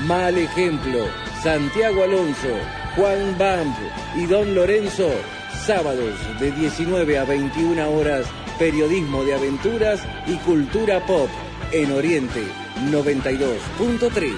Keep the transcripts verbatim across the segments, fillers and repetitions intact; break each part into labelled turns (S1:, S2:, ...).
S1: Mal Ejemplo, Santiago Alonso, Juan Bamp y Don Lorenzo. Sábados de diecinueve a veintiuna horas, periodismo de aventuras y cultura pop en Oriente noventa y dos punto tres.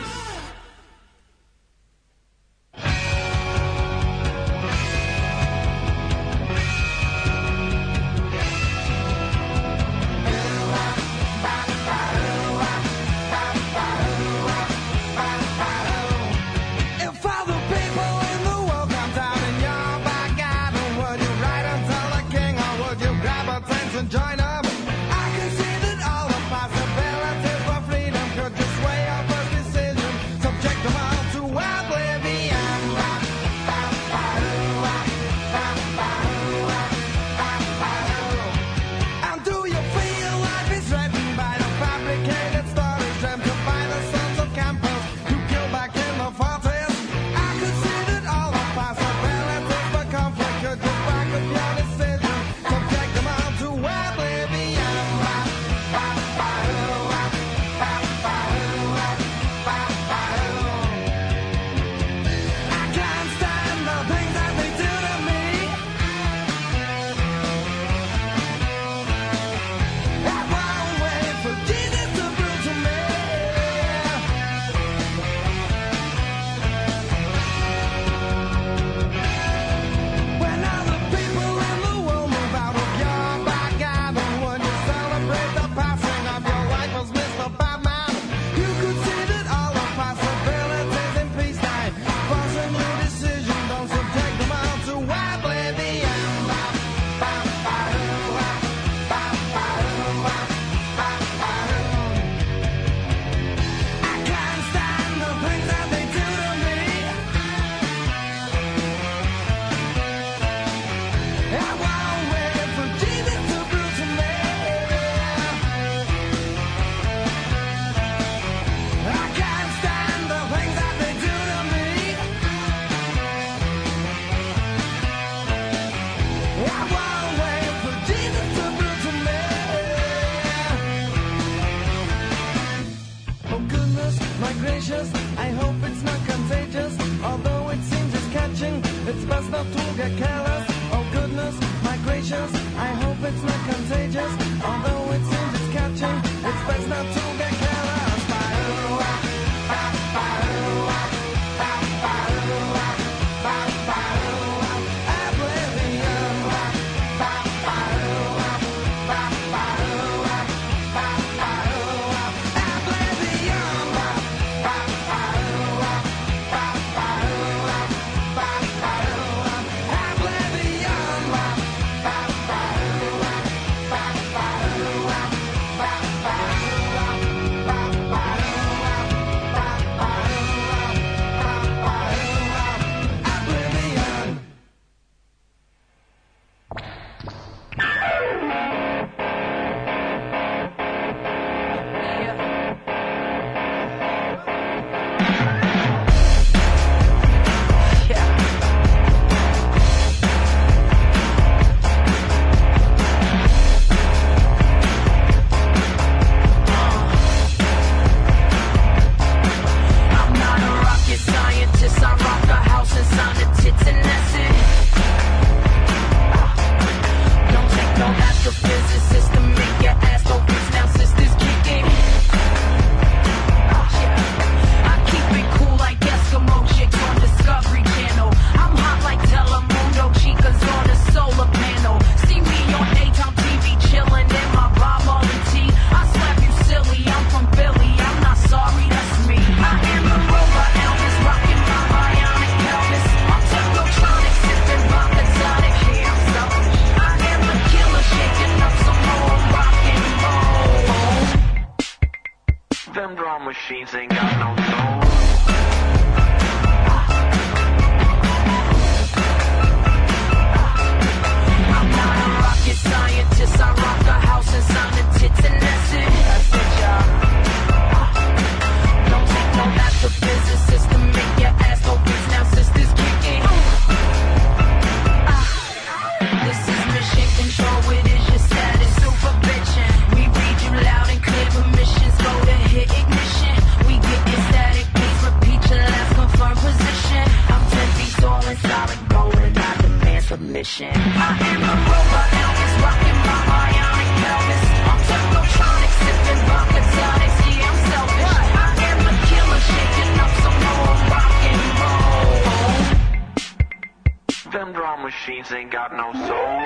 S2: passion. I am the robot Elvis, rocking my bionic pelvis. I'm technotronic, sipping vodka tonics. Yeah, I'm selfish. I am the killer, shaking up some more rock and roll.
S3: Them drum machines ain't got no soul.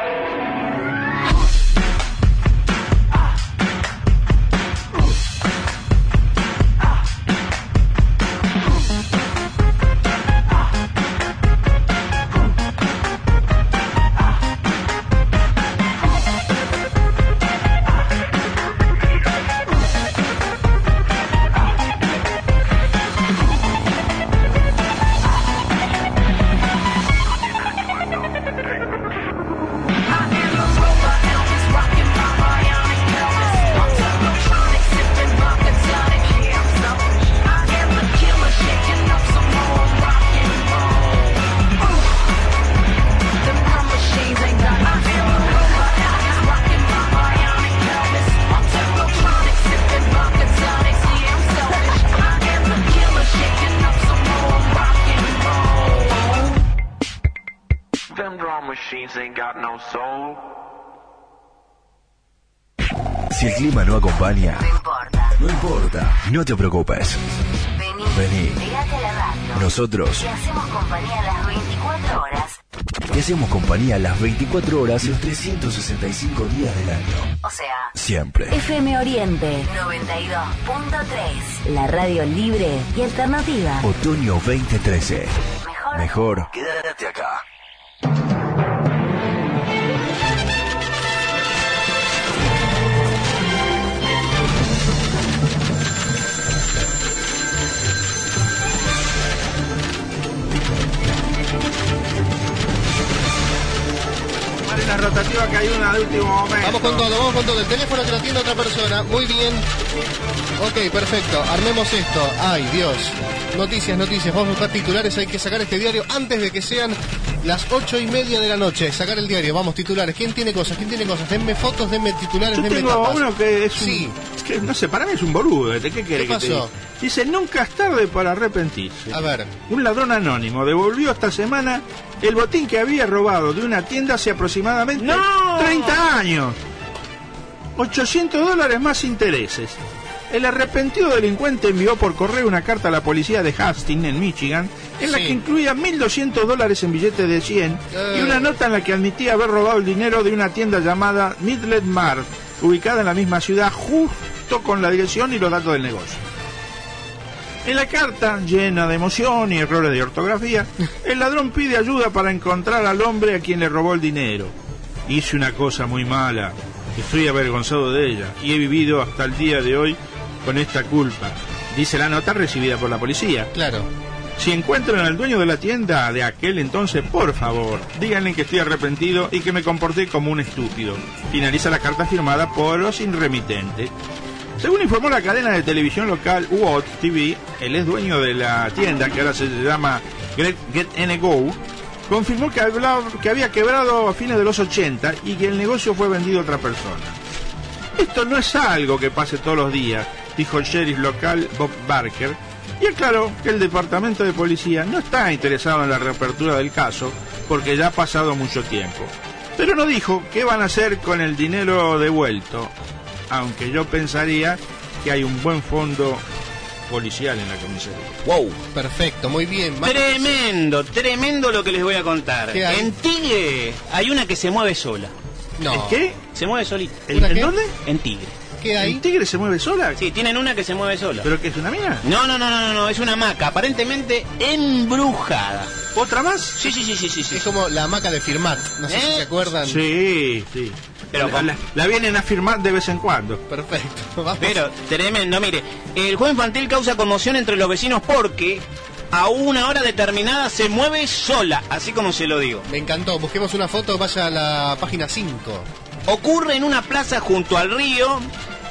S4: Si el clima no acompaña,
S2: No importa.
S4: no importa, no te preocupes.
S2: Vení,
S4: Vení.
S2: pegate a la radio.
S4: Nosotros
S2: Te hacemos compañía las veinticuatro horas.
S4: te hacemos compañía las veinticuatro horas y los trescientos sesenta y cinco días del año.
S2: O sea,
S4: Siempre.
S2: F M Oriente noventa y dos punto tres. La radio libre y alternativa.
S4: Otoño veinte trece.
S2: Mejor.
S4: Mejor quédate acá.
S5: La rotativa que hay una de último momento.
S6: Vamos con todo, vamos con todo. El teléfono que lo atiende otra persona. Muy bien. Ok, perfecto. Armemos esto. Ay, Dios. Noticias, noticias. Vamos a buscar titulares. Hay que sacar este diario antes de que sean las ocho y media de la noche. Sacar el diario. Vamos, titulares. ¿Quién tiene cosas? ¿Quién tiene cosas? Denme fotos, denme titulares,
S5: Yo
S6: denme
S5: tengo
S6: tapas.
S5: uno que es un,
S6: Sí.
S5: que, no sé, para mí es un boludo. ¿De qué quiere
S6: ¿Qué
S5: que te
S6: pasó?
S5: diga? Dice, nunca es tarde para arrepentirse.
S6: A ver.
S5: Un ladrón anónimo devolvió esta semana el botín que había robado de una tienda hace aproximadamente treinta años. ochocientos dólares más intereses. El arrepentido delincuente envió por correo una carta a la policía de Hastings, en Michigan, en la
S6: Sí.
S5: que incluía mil doscientos dólares en billetes de cien
S6: Eh.
S5: y una nota en la que admitía haber robado el dinero de una tienda llamada Midland Mart, ubicada en la misma ciudad, justo con la dirección y los datos del negocio. En la carta, llena de emoción y errores de ortografía, el ladrón pide ayuda para encontrar al hombre a quien le robó el dinero. Hice una cosa muy mala, estoy avergonzado de ella y he vivido hasta el día de hoy con esta culpa, dice la nota recibida por la policía.
S6: Claro.
S5: Si encuentran al dueño de la tienda de aquel entonces, por favor, díganle que estoy arrepentido y que me comporté como un estúpido. Finaliza la carta firmada por los inremitentes. Según informó la cadena de televisión local W O T T V, el ex dueño de la tienda, que ahora se llama Get, Get N Go, confirmó que, hablaba, que había quebrado a fines de los ochenta y que el negocio fue vendido a otra persona. Esto no es algo que pase todos los días, dijo el sheriff local Bob Barker, y aclaró que el departamento de policía no está interesado en la reapertura del caso porque ya ha pasado mucho tiempo. Pero no dijo qué van a hacer con el dinero devuelto, aunque yo pensaría que hay un buen fondo policial en la comisaría.
S7: Wow.
S6: Perfecto, muy bien. Más-
S7: Tremendo, tremendo lo que les voy a contar.
S6: ¿Qué hay?
S7: En Tigre hay una que se mueve sola.
S6: No.
S5: ¿En qué?
S7: Se mueve solita.
S5: ¿En,
S6: ¿Una
S5: en
S6: qué?
S5: dónde?
S7: En Tigre.
S6: ¿Qué hay?
S5: ¿El tigre se mueve sola?
S7: Sí, tienen una que se mueve sola.
S5: ¿Pero qué es una mina?
S7: No, no, no, no, no, no, es una hamaca, aparentemente embrujada.
S5: ¿Otra más?
S7: Sí, sí, sí, sí, sí. sí.
S6: Es como la hamaca de firmar. No sé
S7: ¿Eh?
S6: si se acuerdan.
S5: Sí, sí.
S7: Pero
S5: la,
S7: con-
S5: la- la vienen a firmar de vez en cuando.
S6: Perfecto. Vamos.
S7: Pero, tremendo, mire, el juego infantil causa conmoción entre los vecinos porque a una hora determinada se mueve sola, así como se lo digo.
S6: Me encantó. Busquemos una foto. Vaya a la página cinco.
S7: Ocurre en una plaza junto al río,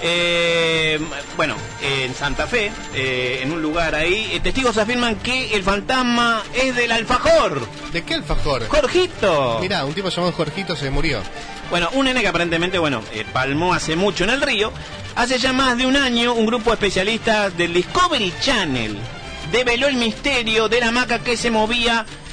S7: eh, bueno, en Santa Fe, eh, en un lugar ahí. Eh, testigos afirman que el fantasma es del alfajor.
S6: ¿De qué alfajor?
S7: ¡Jorgito!
S6: Mirá, un tipo llamado Jorgito se murió.
S7: Bueno, un nene que aparentemente, bueno, eh, palmó hace mucho en el río. Hace ya más de un año, un grupo de especialistas del Discovery Channel develó el misterio de la hamaca que se movía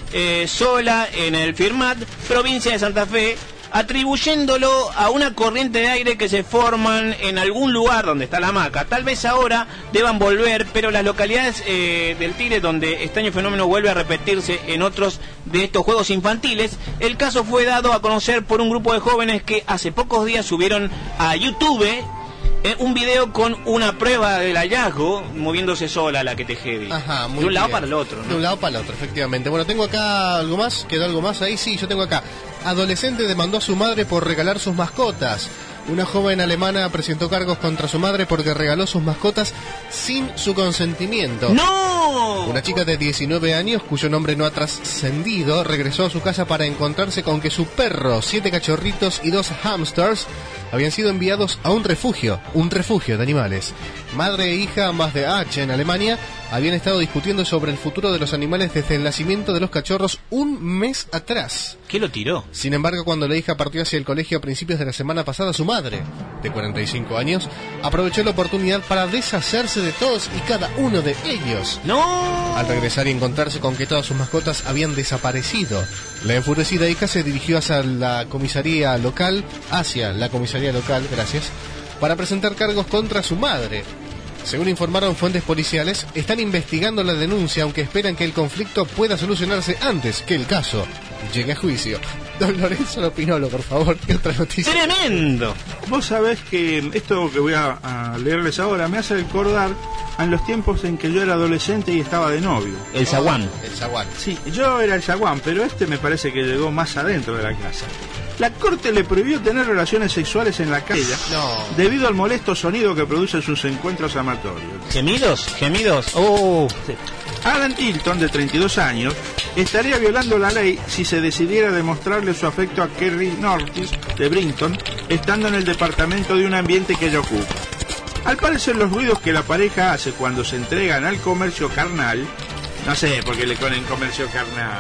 S7: eh, sola en el Firmat, provincia de Santa Fe, atribuyéndolo a una corriente de aire que se forman en algún lugar donde está la hamaca. Tal vez ahora deban volver, pero las localidades eh, del Tigre donde extraño fenómeno vuelve a repetirse en otros de estos juegos infantiles. El caso fue dado a conocer por un grupo de jóvenes que hace pocos días subieron a YouTube eh, un video con una prueba del hallazgo moviéndose sola la que te heavy.
S6: Ajá, muy
S7: de un lado
S6: bien.
S7: para el otro, ¿no?
S6: De un lado para el otro, efectivamente. Bueno, tengo acá algo más. ¿Quedó algo más ahí? Sí, yo tengo acá. Adolescente demandó a su madre por regalar sus mascotas. Una joven alemana presentó cargos contra su madre porque regaló sus mascotas sin su consentimiento.
S7: ¡No!
S6: Una chica de diecinueve años, cuyo nombre no ha trascendido, regresó a su casa para encontrarse con que su perro, siete cachorritos y dos hamsters habían sido enviados a un refugio, un refugio de animales. Madre e hija, ambas de H en Alemania, habían estado discutiendo sobre el futuro de los animales desde el nacimiento de los cachorros un mes atrás.
S7: ¿Qué lo tiró?
S6: Sin embargo, cuando la hija partió hacia el colegio a principios de la semana pasada, su madre, de cuarenta y cinco años, aprovechó la oportunidad para deshacerse de todos y cada uno de ellos.
S7: ¡No!
S6: Al regresar y encontrarse con que todas sus mascotas habían desaparecido, la enfurecida hija se dirigió hacia la comisaría local, hacia la comisaría local, gracias, para presentar cargos contra su madre. Según informaron fuentes policiales, están investigando la denuncia, aunque esperan que el conflicto pueda solucionarse antes que el caso llegue a juicio. Don Lorenzo Lopinolo, por favor, ¿qué otra noticia?
S7: ¡Tremendo!
S5: Vos sabés que esto que voy a, a leerles ahora me hace recordar a los tiempos en que yo era adolescente y estaba de novio.
S7: El zaguán.
S6: El zaguán.
S5: Sí, yo era el zaguán, pero este me parece que llegó más adentro de la casa. La corte le prohibió tener relaciones sexuales en la calle
S6: No.
S5: debido al molesto sonido que producen sus encuentros amatorios.
S7: ¿Gemidos? ¿Gemidos? ¡Oh!
S5: Alan Hilton, de treinta y dos años, estaría violando la ley si se decidiera demostrarle su afecto a Kerry Nortis, de Brinton, estando en el departamento de un ambiente que ella ocupa. Al parecer, los ruidos que la pareja hace cuando se entregan al comercio carnal, no sé por qué le ponen comercio carnal,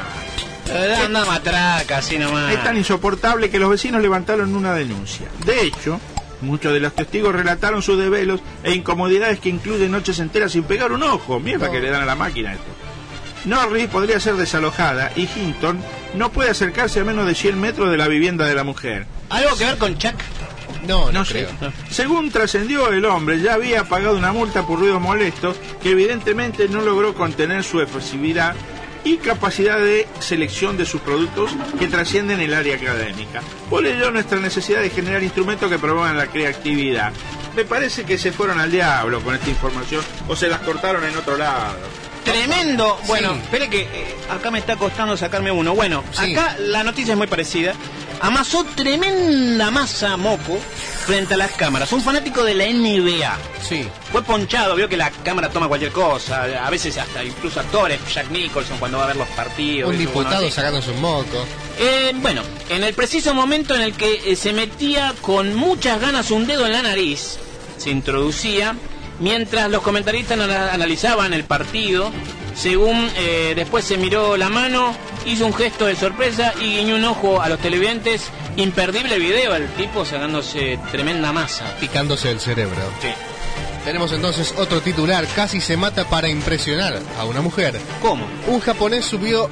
S7: Anda matraca, así nomás.
S5: es tan insoportable que los vecinos levantaron una denuncia. De hecho, muchos de los testigos relataron sus desvelos e incomodidades que incluyen noches enteras sin pegar un ojo. Mierda
S6: No.
S5: que le dan a la máquina esto. Norris podría ser desalojada y Hinton no puede acercarse a menos de cien metros de la vivienda de la mujer.
S7: ¿Algo que ver con Chuck?
S6: No, no,
S5: No
S6: creo.
S5: sé. Según trascendió, el hombre ya había pagado una multa por ruidos molestos que evidentemente no logró contener su efusividad y capacidad de selección de sus productos que trascienden el área académica. Por ello, nuestra necesidad de generar instrumentos que promuevan la creatividad. Me parece que se fueron al diablo con esta información o se las cortaron en otro lado.
S7: Tremendo. Bueno,
S6: Sí.
S7: espere que eh, acá me está costando sacarme uno. Bueno,
S6: Sí.
S7: acá la noticia es muy parecida. Amasó tremenda masa moco frente a las cámaras. Un fanático de la N B A.
S6: Sí.
S7: Fue ponchado, vio que la cámara toma cualquier cosa. A veces hasta incluso actores, Jack Nicholson cuando va a ver los partidos.
S6: Un
S7: ¿viste? Bueno,
S6: diputado
S7: así.
S6: sacándose un moco.
S7: Eh, bueno, en el preciso momento en el que eh, se metía con muchas ganas un dedo en la nariz, se introducía, mientras los comentaristas ana- analizaban el partido, según eh, después se miró la mano, hizo un gesto de sorpresa y guiñó un ojo a los televidentes. Imperdible video, el tipo sacándose tremenda masa.
S6: Picándose el cerebro.
S7: Sí.
S6: Tenemos entonces otro titular. Casi se mata para impresionar a una mujer.
S7: ¿Cómo?
S6: Un japonés subió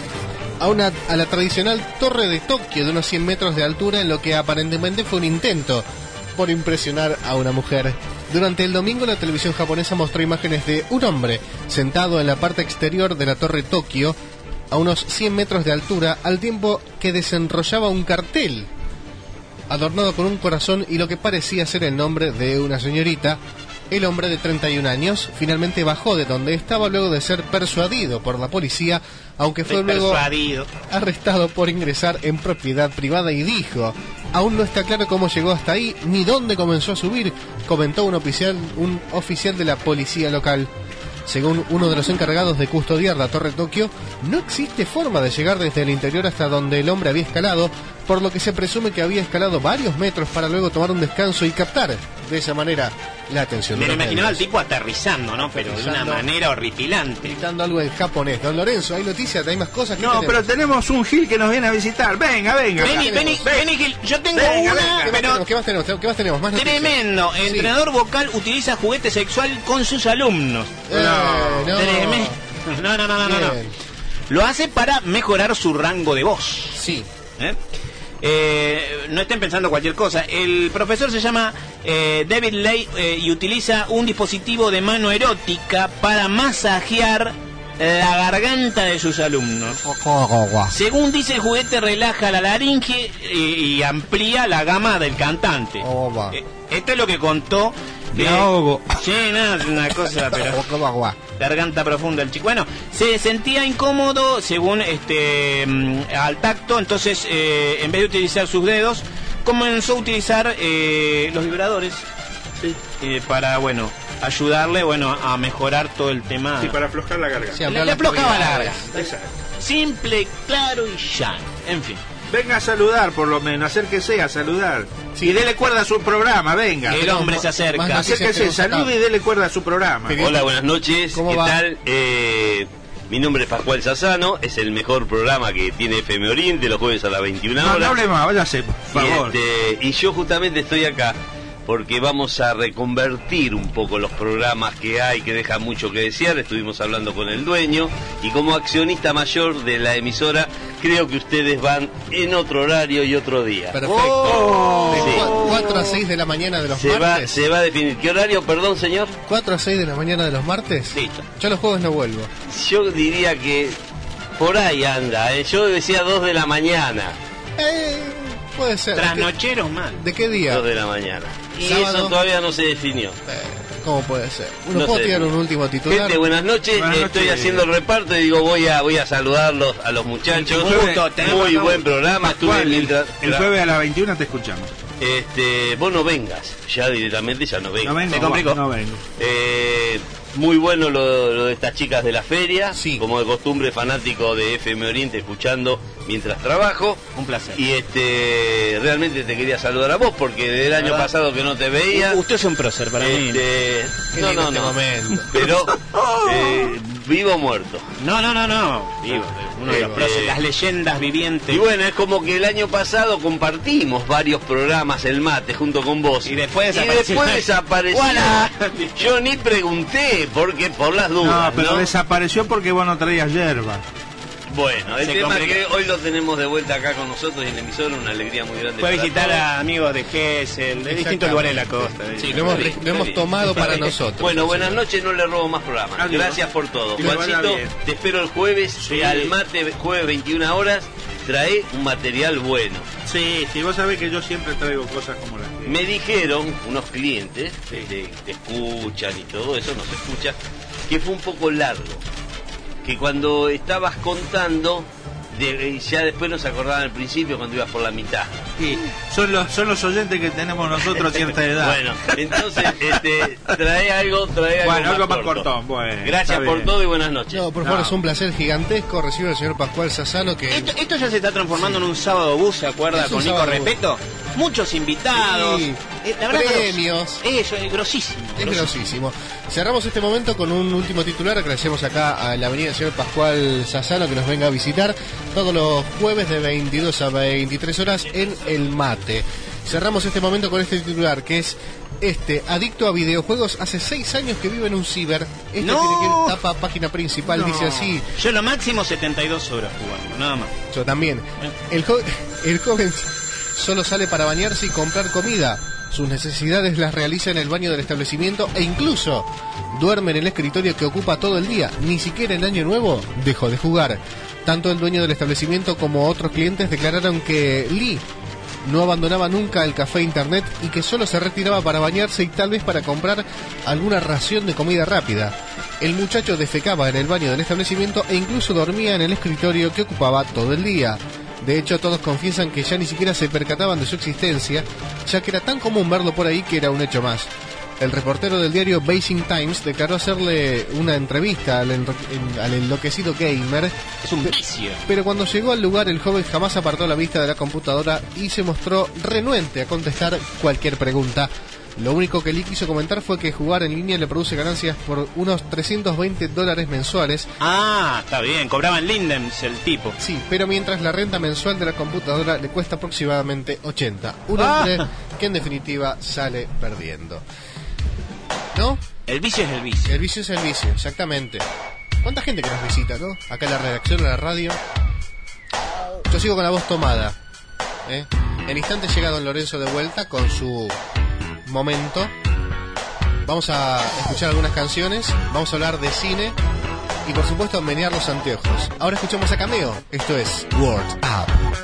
S6: a, una, a la tradicional torre de Tokio de unos cien metros de altura en lo que aparentemente fue un intento por impresionar a una mujer. Durante el domingo la televisión japonesa mostró imágenes de un hombre sentado en la parte exterior de la torre Tokio a unos cien metros de altura al tiempo que desenrollaba un cartel adornado con un corazón y lo que parecía ser el nombre de una señorita. El hombre de treinta y un años finalmente bajó de donde estaba luego de ser persuadido por la policía, aunque fue
S7: Estoy
S6: luego
S7: persuadido.
S6: arrestado por ingresar en propiedad privada y dijo: aún no está claro cómo llegó hasta ahí ni dónde comenzó a subir, comentó un oficial, un oficial de la policía local. Según uno de los encargados de custodiar la Torre Tokio, no existe forma de llegar desde el interior hasta donde el hombre había escalado, por lo que se presume que había escalado varios metros para luego tomar un descanso y captar de esa manera la atención
S7: Me
S6: de
S7: lo
S6: los
S7: imaginaba al
S6: medios.
S7: tipo aterrizando, ¿no? Pero de una
S6: Aterrizando.
S7: manera horripilante.
S6: Gritando algo en japonés. Don Lorenzo, ¿hay noticias? ¿Hay más cosas? ¿Qué
S5: No,
S6: tenemos?
S5: pero tenemos un Gil que nos viene a visitar. Venga, venga.
S7: Vení, vení,
S6: tenemos?
S7: vení, Gil. Yo tengo
S5: Venga,
S7: una,
S5: venga.
S6: ¿Qué más
S7: pero
S6: tenemos? ¿Qué más tenemos? ¿Qué más tenemos? Más noticias.
S7: tremendo.
S6: Sí.
S7: Entrenador vocal utiliza juguete sexual con sus alumnos.
S6: Eh, no.
S7: Tremendo. No, no, no, no, no, no.
S6: Bien.
S7: Lo hace para mejorar su rango de voz.
S6: Sí.
S7: ¿Eh? Eh, no estén pensando cualquier cosa. El profesor se llama eh, David Ley eh, y utiliza un dispositivo de mano erótica para masajear la garganta de sus alumnos. Según dice, el juguete relaja la laringe y, y amplía la gama del cantante. Eh, esto es lo que contó.
S5: Me ahogo.
S7: Sí, no, es una cosa, pero garganta profunda el chico. Bueno, se sentía incómodo según este mm, al tacto, entonces eh, en vez de utilizar sus dedos, comenzó a utilizar eh, los vibradores eh, para, bueno, ayudarle, bueno, a mejorar todo el tema.
S5: Sí, para aflojar la garganta.
S6: Sí,
S7: le, le aflojaba la garganta.
S5: Exacto.
S7: Simple, claro y llano. En fin.
S5: Venga a saludar, por lo menos, acérquese a saludar.
S6: Sí.
S5: Y dele cuerda a su programa, venga.
S7: El hombre se
S6: más
S7: acerca.
S6: noticias
S5: Acérquese,
S6: tenemos acá.
S5: salude y dele cuerda a su programa.
S6: Pero-
S8: Hola, buenas noches.
S6: ¿Cómo
S8: ¿Qué
S6: va?
S8: tal? Eh, mi nombre es Pascual Sassano. Es el mejor programa que tiene F M Oriente los jueves a las veintiuna
S5: No, no
S8: horas.
S5: hable más, váyase, por
S8: y,
S5: favor.
S8: este, y yo justamente estoy acá porque vamos a reconvertir un poco los programas que hay que dejan mucho que desear. Estuvimos hablando con el dueño y como accionista mayor de la emisora creo que ustedes van en otro horario y otro día.
S6: Perfecto.
S8: Oh.
S6: De
S8: Sí.
S6: cua- cuatro a seis de la mañana de los
S8: Se va,
S6: martes.
S8: se va a definir. ¿Qué horario, perdón, señor?
S6: cuatro a seis de la mañana de los martes.
S8: Listo.
S6: Yo los jueves no vuelvo.
S8: Yo diría que por ahí anda, ¿eh? Yo decía dos de la mañana.
S6: Eh, puede ser. ¿De qué,
S7: Trasnocheros mal.
S6: de qué día?
S8: Dos de la mañana. Y
S6: Sábado.
S8: eso todavía no se definió.
S6: Eh, ¿Cómo puede ser? ¿Uno
S8: No
S6: puede
S8: sé.
S6: tirar un último titular?
S8: Gente, buenas noches.
S5: Buenas
S8: Estoy
S5: noches.
S8: haciendo el reparto y digo, voy a voy a saludarlos a los muchachos.
S7: Un gusto, tenemos
S8: Muy
S7: acá
S8: buen
S7: un-
S8: programa. Estuve
S5: Pascual, el,
S8: mientras...
S5: el jueves a las veintiuna te escuchamos.
S8: Este, vos no vengas. Ya directamente ya no vengas.
S5: No vengo,
S7: Se complicó.
S5: no vengo.
S8: Eh, muy bueno lo, lo de estas chicas de la feria.
S6: Sí.
S8: Como de costumbre, fanático de F M Oriente, escuchando mientras trabajo.
S7: Un placer.
S8: Y este, realmente te quería saludar a vos porque desde el año
S7: ¿Verdad?
S8: pasado que no te veía.
S7: Usted es un prócer para mí.
S8: Este,
S6: Qué
S8: no,
S6: lindo
S8: no,
S6: este
S8: no.
S6: momento.
S8: Pero eh, vivo o muerto.
S7: No, no, no, no. Vivo, uno de los
S8: Eh,
S7: próceres,
S8: eh,
S7: las leyendas vivientes.
S8: Y bueno, es como que el año pasado compartimos varios programas, el mate, junto con vos.
S7: Y después
S8: Y
S7: desapareció.
S8: después desapareció.
S7: Hola.
S8: Yo ni pregunté, porque por las
S5: No,
S8: dudas,
S5: pero
S8: ¿no?
S5: desapareció porque vos no traías yerba.
S8: Bueno, el
S7: Se
S8: tema
S7: complica.
S8: es que hoy lo tenemos de vuelta acá con nosotros y en la emisora, una alegría muy grande.
S7: Fue a
S8: para
S7: visitar
S8: todos.
S7: a amigos de Gesell, de distintos lugares de la costa.
S6: Sí, lo hemos,
S8: Está bien,
S6: lo hemos
S8: está bien.
S6: tomado para
S8: Está bien.
S6: nosotros.
S8: Bueno, buenas noches, no le robo más programas.
S5: Adiós.
S8: Gracias por todo.
S5: Que le vaya
S8: Juancito,
S5: bien.
S8: te espero el jueves,
S5: Sí.
S8: al mate, jueves veintiuna horas, trae un material bueno.
S5: Sí, sí, vos sabés que yo siempre traigo cosas como las que...
S8: Me dijeron unos clientes que te, te escuchan y todo eso, nos escucha, que fue un poco largo. Que cuando estabas contando, de- ya después nos acordaban al principio cuando ibas por la mitad.
S5: Sí, son los, son los oyentes que tenemos nosotros a cierta edad.
S8: Bueno, entonces, este, trae algo, trae algo,
S5: Bueno,
S8: más,
S5: algo más
S8: corto.
S5: cortón, bueno,
S8: Gracias
S5: está
S8: por
S5: bien.
S8: todo y buenas noches.
S6: No, por favor,
S5: No.
S6: es un placer gigantesco. Recibe al señor Pascual Sassano que...
S7: Esto, esto ya se está transformando en un sábado bus, ¿se acuerda?
S6: Es un
S7: Con Nico
S6: sábado
S7: Repeto. Muchos invitados.
S6: Sí,
S7: Eh, la verdad,
S6: premios.
S7: gros- Eso, es grosísimo.
S6: Es
S7: grosísimo.
S6: grosísimo. Cerramos este momento con un último titular. Agradecemos acá a la avenida del señor Pascual Sassano que nos venga a visitar todos los jueves de veintidós a veintitrés horas en El Mate. Cerramos este momento con este titular que es este, adicto a videojuegos, hace seis años que vive en un ciber. Este
S7: No.
S6: tiene que ir tapa página principal,
S5: No.
S6: dice así.
S7: Yo lo máximo setenta y dos horas jugando, nada más.
S6: Yo también. El, jo- el joven solo sale para bañarse y comprar comida. Sus necesidades las realiza en el baño del establecimiento e incluso duerme en el escritorio que ocupa todo el día. Ni siquiera en Año Nuevo dejó de jugar. Tanto el dueño del establecimiento como otros clientes declararon que Lee no abandonaba nunca el café internet y que solo se retiraba para bañarse y tal vez para comprar alguna ración de comida rápida. El muchacho defecaba en el baño del establecimiento e incluso dormía en el escritorio que ocupaba todo el día. De hecho, todos confiesan que ya ni siquiera se percataban de su existencia, ya que era tan común verlo por ahí que era un hecho más. El reportero del diario Beijing Times declaró hacerle una entrevista al, enro- en- al enloquecido gamer,
S7: Es un vicio.
S6: pero cuando llegó al lugar el joven jamás apartó la vista de la computadora y se mostró renuente a contestar cualquier pregunta. Lo único que Lee quiso comentar fue que jugar en línea le produce ganancias por unos trescientos veinte dólares mensuales.
S7: Ah, está bien. Cobraban Lindems el tipo.
S6: Sí, pero mientras la renta mensual de la computadora le cuesta aproximadamente ochenta. Un
S7: Ah.
S6: hombre que en definitiva sale perdiendo. ¿No?
S7: El vicio es el vicio.
S6: El vicio es el vicio, exactamente. ¿Cuánta gente que nos visita, no? Acá en la redacción, en la radio. Yo sigo con la voz tomada. ¿eh? En instantes llega don Lorenzo de vuelta con su momento. Vamos a escuchar algunas canciones, vamos a hablar de cine y por supuesto menear los anteojos. Ahora escuchamos a Cameo, esto es Word Up.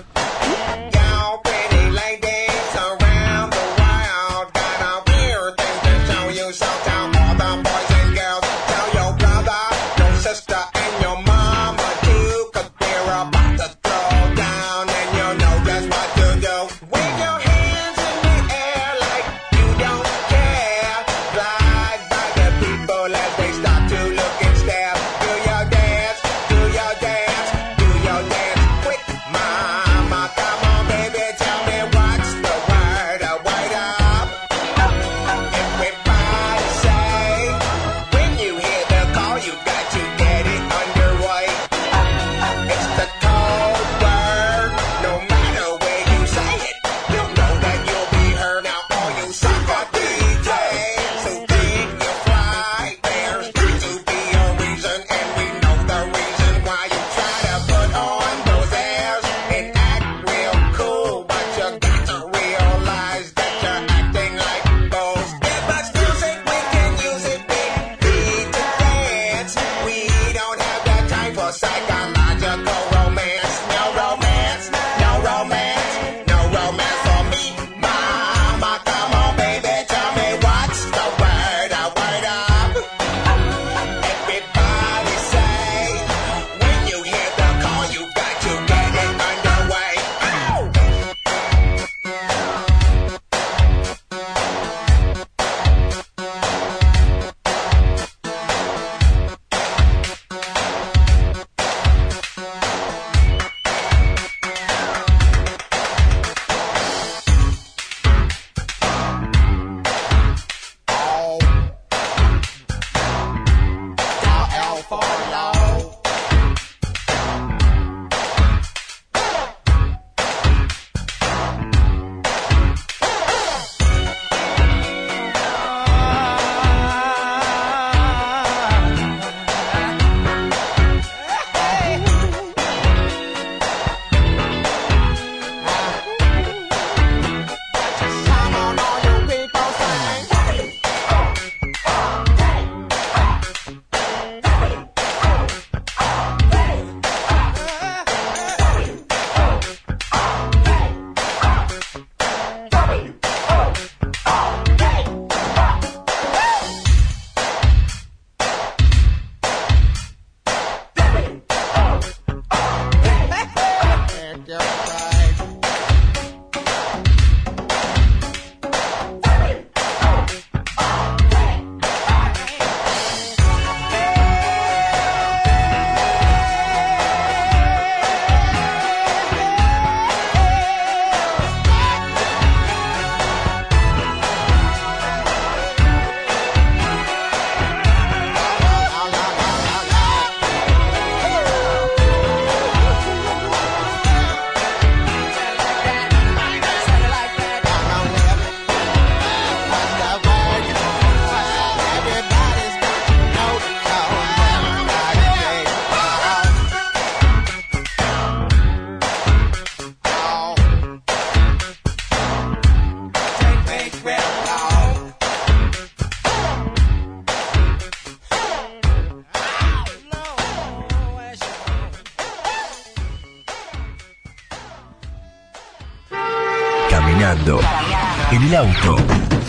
S4: Caminando, en el auto,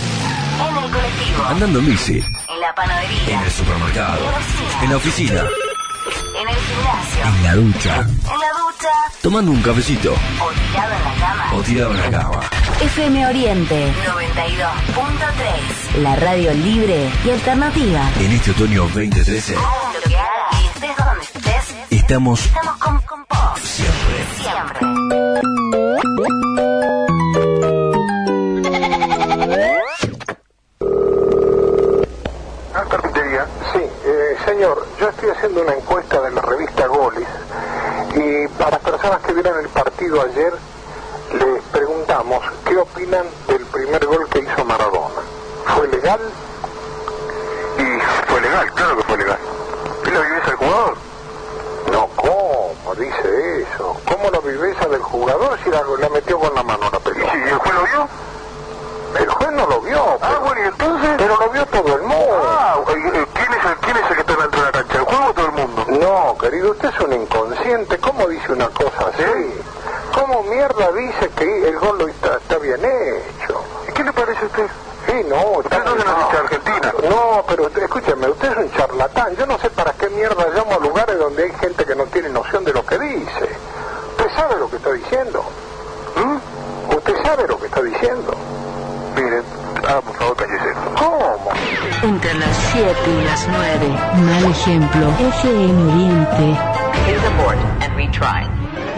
S9: En el colectivo,
S4: andando en bici,
S9: en la panadería,
S4: en el supermercado, en la oficina,
S9: en el gimnasio,
S4: en la ducha,
S9: en la ducha
S4: tomando un cafecito
S9: o tirado en la cama.
S4: o tirado en la cama.
S9: F M Oriente noventa y dos punto tres, la radio libre y alternativa.
S4: En este otoño veinte trece
S9: Hagas lo que hagas y estés donde estés,
S4: estamos
S9: estamos con, con vos.
S4: siempre.
S9: Siempre.
S10: Carpintería, sí, eh, señor, yo estoy haciendo una encuesta de la revista Goles y para personas que vieron el partido ayer les preguntamos qué opinan del primer gol que hizo Maradona. ¿Fue legal? Y fue legal, claro que fue legal. ¿Él lo vio al jugador? dice eso? ¿Cómo la viveza del jugador si la, la metió con la mano la pelota?
S11: ¿Y el juez lo vio?
S10: El juez no lo vio.
S11: Ah,
S10: pero,
S11: bueno, ¿y entonces?
S10: Pero lo vio todo el mundo.
S11: Ah, ¿quién es el, quién es el que está dentro de la cancha? ¿El juego o todo el mundo?
S10: No, querido, usted es un inconsciente. ¿Cómo dice una cosa así?
S11: ¿Eh?
S10: ¿Cómo mierda dice que el gol lo está, está bien hecho?
S11: ¿Y qué le parece a usted?
S10: Sí, no,
S11: ¿Usted no es de la dicha Argentina?
S10: No, pero escúcheme, usted es un charlatán. Yo no sé para qué mierda llamo a lugares donde hay gente que no tiene noción de lo que dice. ¿Usted sabe lo que está diciendo? ¿Mm? ¿Usted sabe lo que está diciendo?
S11: Miren, ah, por favor, cállese.
S10: ¿Cómo?
S12: Entre las siete y las nueve. Mal ejemplo. F M Oriente.
S13: Please abort and retry.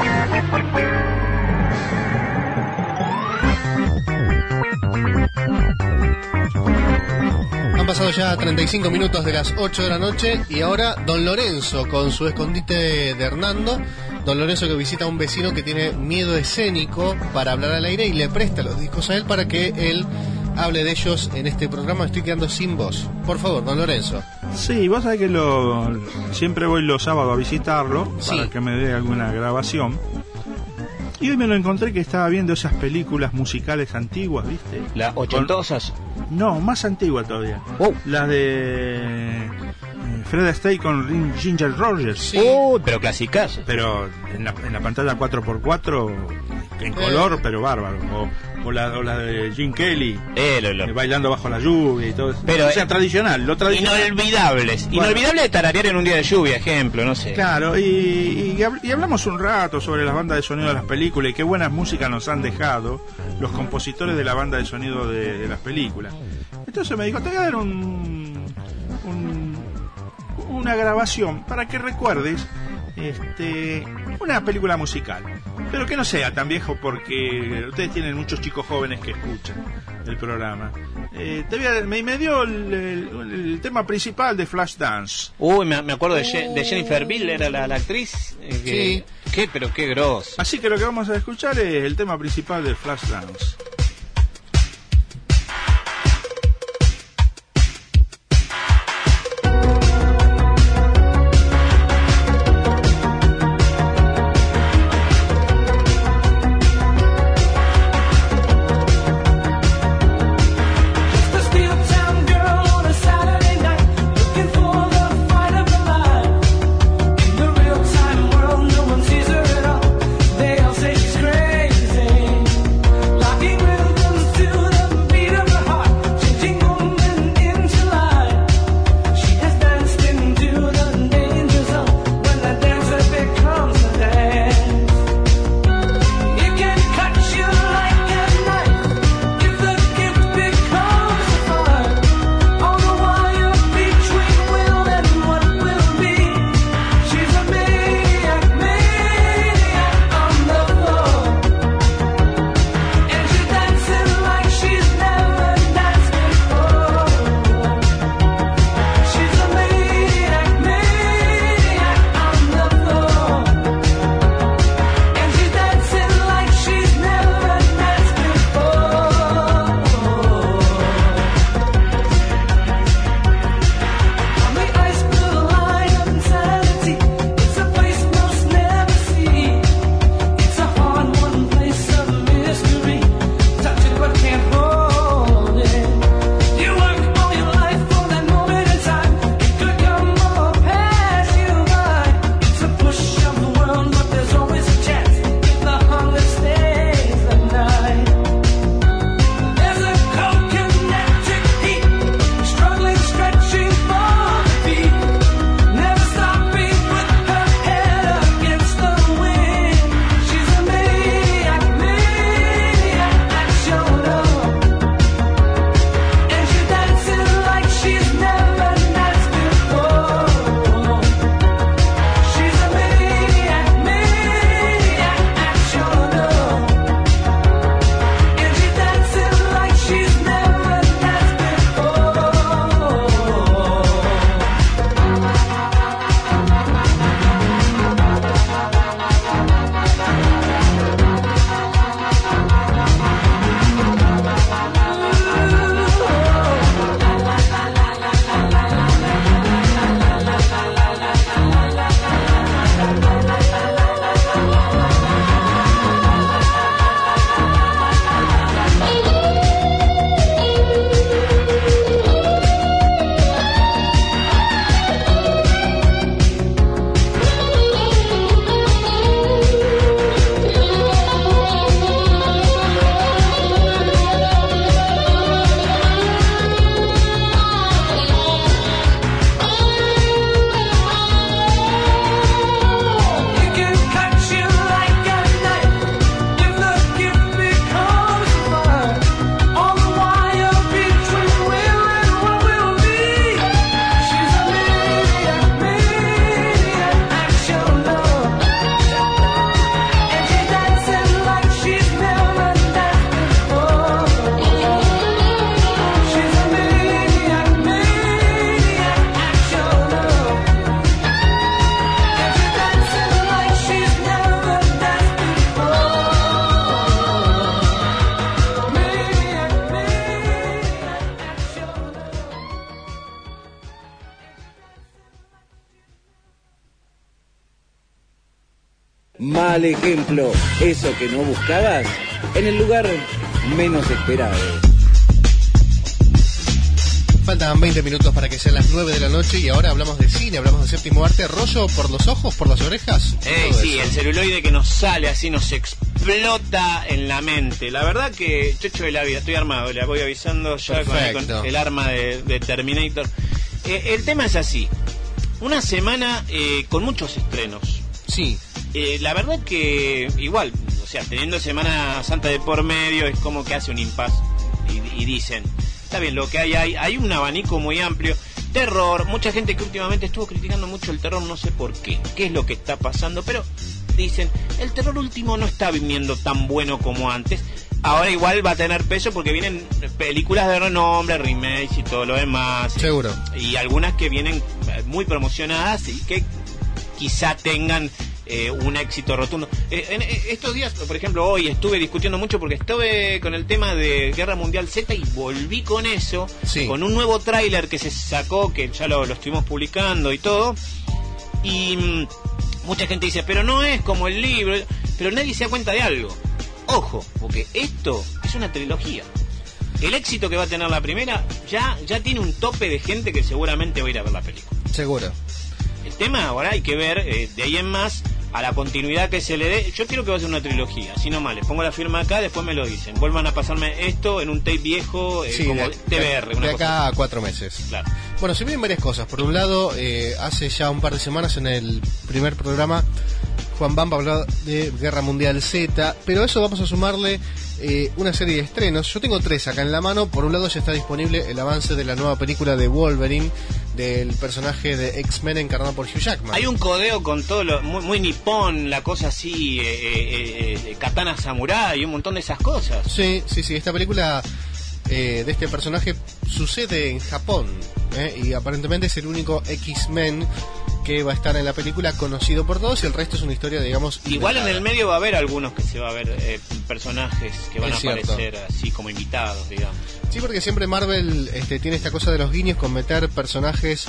S6: Han pasado ya treinta y cinco minutos de las ocho de la noche y ahora Don Lorenzo con su escondite de Hernando. Don Lorenzo que visita a un vecino que tiene miedo escénico para hablar al aire y le presta los discos a él para que él hable de ellos en este programa. Estoy quedando sin voz. Por favor, Don Lorenzo.
S5: Sí, vos sabés que lo, siempre voy los sábados a visitarlo
S6: Sí.
S5: para que me dé alguna grabación. Y hoy me lo encontré que estaba viendo esas películas musicales antiguas, ¿viste?
S7: Las ochentosas.
S5: Con... No, más antiguas todavía.
S7: Oh.
S5: Las de eh, Fred Astaire con Ginger Rogers.
S6: Sí.
S7: Oh, pero clasicas.
S5: Pero en la, en la pantalla cuatro por cuatro, en color, eh. pero bárbaro. O, o, la, o la de Gene Kelly,
S7: Eh, lo, lo.
S5: eh, bailando bajo la lluvia y todo eso.
S7: Pero,
S5: o sea,
S7: eh,
S5: tradicional, lo tradicional.
S7: Inolvidables.
S5: Bueno.
S7: Inolvidable de tararear en un día de lluvia, ejemplo, no sé.
S5: Claro, y, y, y hablamos un rato sobre las bandas de sonido de las películas y qué buenas músicas nos han dejado los compositores de la banda de sonido de, de las películas. Entonces me dijo, te voy a dar un, un una grabación para que recuerdes este una película musical, pero que no sea tan viejo porque ustedes tienen muchos chicos jóvenes que escuchan el programa. Eh, te voy a, me, me dio el, el, el tema principal de Flashdance.
S7: Uy, me, me acuerdo de, Je- de Jennifer Bill, era la, la actriz. Eh, que,
S6: Sí.
S7: Qué, pero qué grosso.
S5: Así que lo que vamos a escuchar es el tema principal de Flashdance.
S2: Locking
S1: Mal ejemplo, eso que no buscabas en el lugar menos esperado.
S6: Faltan veinte minutos para que sean las nueve de la noche y ahora hablamos de cine, hablamos de séptimo arte. ¿Rollo por los ojos, por las orejas?
S7: Ey, sí, eso. El celuloide que nos sale así, nos explota en la mente. La verdad que, chocho de la vida, estoy armado, le voy avisando ya con el, con el arma de, de Terminator. Eh, el tema es así, una semana eh, con muchos estrenos.
S6: Sí.
S7: Eh, la verdad que igual, o sea, teniendo Semana Santa de por medio, es como que hace un impasse y, y dicen... Está bien, lo que hay, hay, hay un abanico muy amplio. Terror, mucha gente que últimamente estuvo criticando mucho el terror, no sé por qué, qué es lo que está pasando, pero dicen, el terror último no está viniendo tan bueno como antes. Ahora igual va a tener peso porque vienen películas de renombre, remakes y todo lo demás.
S6: Seguro.
S7: Y algunas que vienen muy promocionadas y que quizá tengan... Eh, un éxito rotundo. Eh, en eh, estos días, por ejemplo, hoy estuve discutiendo mucho porque estuve con el tema de Guerra Mundial Z y volví con eso,
S6: sí.
S7: Con un nuevo tráiler que se sacó, que ya lo, lo estuvimos publicando y todo. Y mmm, mucha gente dice, pero no es como el libro, pero nadie se da cuenta de algo. Ojo, porque esto es una trilogía. El éxito que va a tener la primera ya, ya tiene un tope de gente que seguramente va a ir a ver la película.
S6: Seguro.
S7: El tema ahora hay que ver, eh, de ahí en más, a la continuidad que se le dé. Yo quiero que va a ser una trilogía, así nomás, les pongo la firma acá, después me lo dicen. Vuelvan a pasarme esto en un tape viejo, eh,
S6: sí,
S7: como
S6: de,
S7: T V R.
S6: De,
S7: una
S6: de acá
S7: cosa.
S6: a cuatro meses.
S7: Claro.
S6: Bueno, se vienen varias cosas. Por un lado, eh, hace ya un par de semanas en el primer programa, Juan Bamba habló de Guerra Mundial Z, pero a eso vamos a sumarle eh, una serie de estrenos. Yo tengo tres acá en la mano. Por un lado ya está disponible el avance de la nueva película de Wolverine, del personaje de X-Men encarnado por Hugh Jackman.
S7: Hay un codeo con todo lo muy, muy nipón, la cosa así, eh, eh, eh, katana samurai y un montón de esas cosas.
S6: Sí, sí, sí. Esta película eh, de este personaje sucede en Japón, eh, y aparentemente es el único X-Men que va a estar en la película conocido por todos y el resto es una historia, digamos,
S7: igual
S6: inventada.
S7: En el medio va a haber algunos que se va a ver eh, personajes que van
S6: es
S7: a
S6: cierto.
S7: aparecer así como invitados, digamos.
S6: Sí, porque siempre Marvel este, tiene esta cosa de los guiños con meter personajes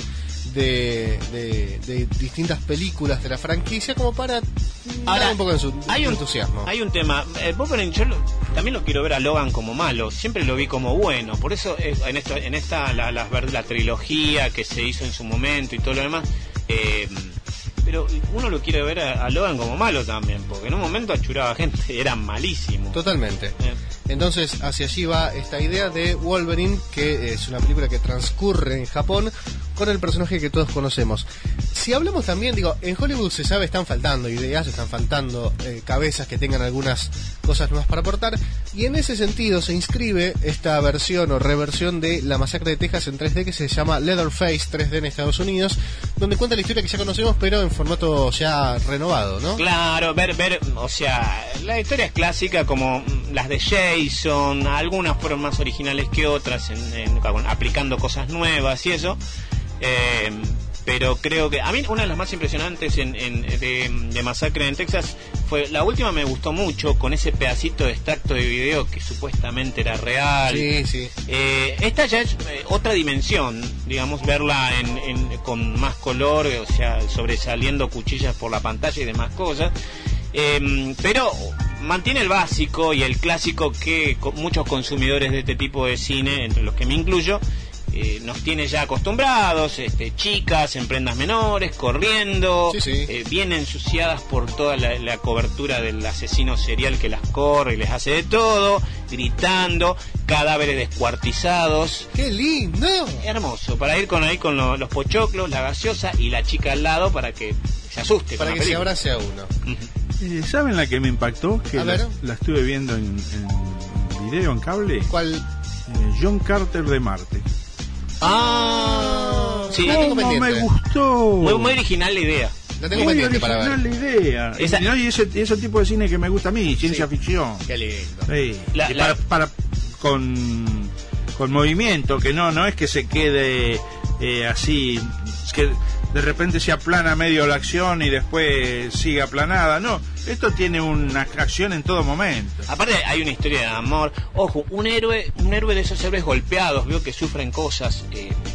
S6: de, de, de distintas películas de la franquicia como para
S7: Ahora,
S6: dar un poco de, su,
S7: hay
S6: de
S7: un,
S6: entusiasmo.
S7: Hay un tema, eh, Wolverine, yo lo, también lo quiero ver a Logan como malo, siempre lo vi como bueno, por eso eh, en, esto, en esta la, la, la trilogía que se hizo en su momento y todo lo demás, eh, pero uno lo quiere ver a, a Logan como malo también, porque en un momento achuraba gente, era malísimo.
S6: Totalmente.
S7: Eh.
S6: Entonces hacia allí va esta idea de Wolverine, que es una película que transcurre en Japón con el personaje que todos conocemos. Si hablamos también, digo, en Hollywood se sabe, están faltando ideas, están faltando eh, cabezas que tengan algunas cosas nuevas para aportar, y en ese sentido se inscribe esta versión o reversión de La Masacre de Texas en tres D que se llama Leatherface tres D en Estados Unidos, donde cuenta la historia que ya conocemos pero en formato ya renovado, ¿no?
S7: Claro, ver, ver, o sea, la historia es clásica como las de Jason, algunas fueron más originales que otras, en, en, aplicando cosas nuevas y eso. Eh, pero creo que a mí una de las más impresionantes en, en, de, de Masacre en Texas fue la última, me gustó mucho con ese pedacito de extracto de video que supuestamente era real.
S6: Sí, sí.
S7: Eh, esta ya es eh, otra dimensión, digamos, verla en, en, con más color, o sea, sobresaliendo cuchillas por la pantalla y demás cosas. Eh, pero mantiene el básico y el clásico que co- muchos consumidores de este tipo de cine, entre los que me incluyo, Eh, nos tiene ya acostumbrados, este, chicas en prendas menores, corriendo,
S6: sí, sí.
S7: Eh, bien ensuciadas por toda la, la cobertura del asesino serial que las corre y les hace de todo, gritando, cadáveres descuartizados.
S6: ¡Qué lindo!
S7: Hermoso, para ir con ahí con lo, los pochoclos, la gaseosa y la chica al lado para que se asuste.
S6: Para que se abrace a uno.
S5: Eh, ¿Saben la que me impactó? Que
S6: a
S5: la,
S6: ver.
S5: la estuve viendo en, en video, en cable.
S6: ¿Cuál?
S5: Eh, John Carter de Marte.
S7: Ah, sí,
S6: la tengo
S5: ¿Cómo
S6: pendiente.
S5: me gustó?
S7: Muy, muy original la idea.
S6: La tengo
S5: Muy
S6: pendiente para
S5: original
S6: ver.
S5: la idea.
S7: Esa-
S5: Y, ¿no? y ese, ese tipo de cine que me gusta a mí, ciencia
S6: Sí.
S5: ficción.
S6: Qué lindo.
S5: Sí.
S7: La-
S5: Y
S7: la-
S5: para, para con con movimiento, que no no es que se quede eh, así, es que de repente se aplana medio la acción y después sigue aplanada. No, esto tiene una acción en todo momento.
S7: Aparte hay una historia de amor. Ojo, un héroe, un héroe de esos héroes golpeados, veo que sufren cosas. Eh,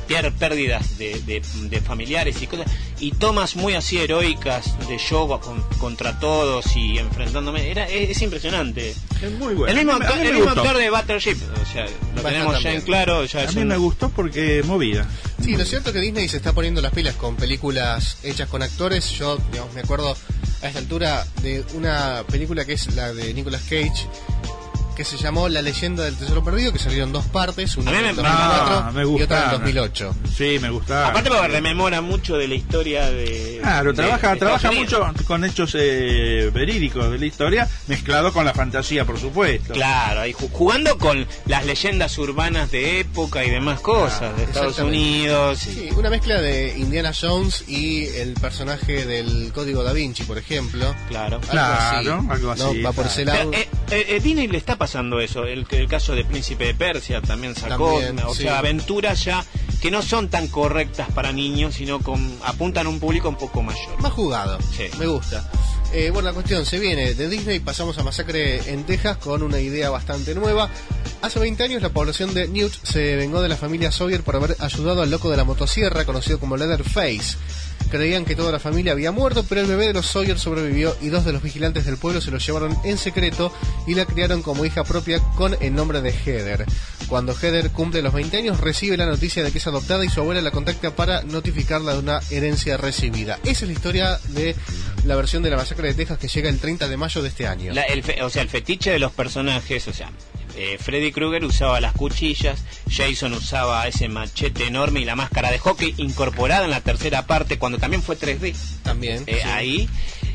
S7: pier- pérdidas de, de, de familiares y cosas, y tomas muy así heroicas de yo con, contra todos y enfrentándome. Era, es, es impresionante.
S5: Es muy bueno.
S7: El mismo,
S5: A mí me- a
S7: actor,
S5: mí me
S7: el mismo
S5: gustó.
S7: actor de Battleship, o sea, lo
S6: Bastante
S7: tenemos ya
S6: también.
S7: en claro. Ya
S5: A
S7: es
S5: mí
S7: un-
S5: me gustó porque movida.
S6: Sí, lo cierto es que Disney se está poniendo las pilas con películas hechas con actores. Yo, digamos, me acuerdo a esta altura de una película que es la de Nicolas Cage, que se llamó La leyenda del tesoro perdido, que salieron dos partes, una
S7: A mí
S6: en
S7: me-
S6: el dos mil cuatro
S5: Ah, me
S6: y otra en el
S5: gustaron.
S6: dos mil ocho.
S5: Sí, me gustaba.
S7: Aparte porque rememora mucho de la historia de...
S5: Claro,
S7: de-
S5: trabaja,
S7: de
S5: trabaja
S7: Estados Unidos.
S5: mucho con hechos eh, verídicos de la historia, mezclado con la fantasía, por supuesto.
S7: Claro, ahí ju- jugando con las leyendas urbanas de época y demás cosas, de Estados
S6: Exactamente.
S7: Unidos.
S6: Sí, una mezcla de Indiana Jones y el personaje del Código Da Vinci, por ejemplo.
S7: Claro.
S6: Algo
S5: Claro,
S6: así.
S5: algo así,
S6: ¿no? Va por
S5: claro.
S6: ese lado.
S7: Pero, eh, eh, eh, Disney le está pasando eso, el, el caso de Príncipe de Persia también sacó,
S6: También,
S7: o
S6: sí.
S7: sea, aventuras ya que no son tan correctas para niños, sino con, apuntan a un público un poco mayor.
S6: Más jugado.
S7: Sí.
S6: Me gusta. Eh, bueno, la cuestión se viene de Disney, pasamos a Masacre en Texas con una idea bastante nueva. Hace veinte años la población de Newt se vengó de la familia Sawyer por haber ayudado al loco de la motosierra, conocido como Leatherface. Creían que toda la familia había muerto, pero el bebé de los Sawyer sobrevivió y dos de los vigilantes del pueblo se lo llevaron en secreto y la criaron como hija propia con el nombre de Heather. Cuando Heather cumple los veinte años, recibe la noticia de que es adoptada y su abuela la contacta para notificarla de una herencia recibida. Esa es la historia de la versión de la Masacre de Texas que llega el treinta de mayo de este año.
S7: La- el fe- o sea, el fetiche de los personajes, o sea, eh, Freddy Krueger usaba las cuchillas, Jason usaba ese machete enorme y la máscara de hockey incorporada en la tercera parte, cuando también fue tres D.
S6: También.
S7: Eh,
S6: sí.
S7: Ahí.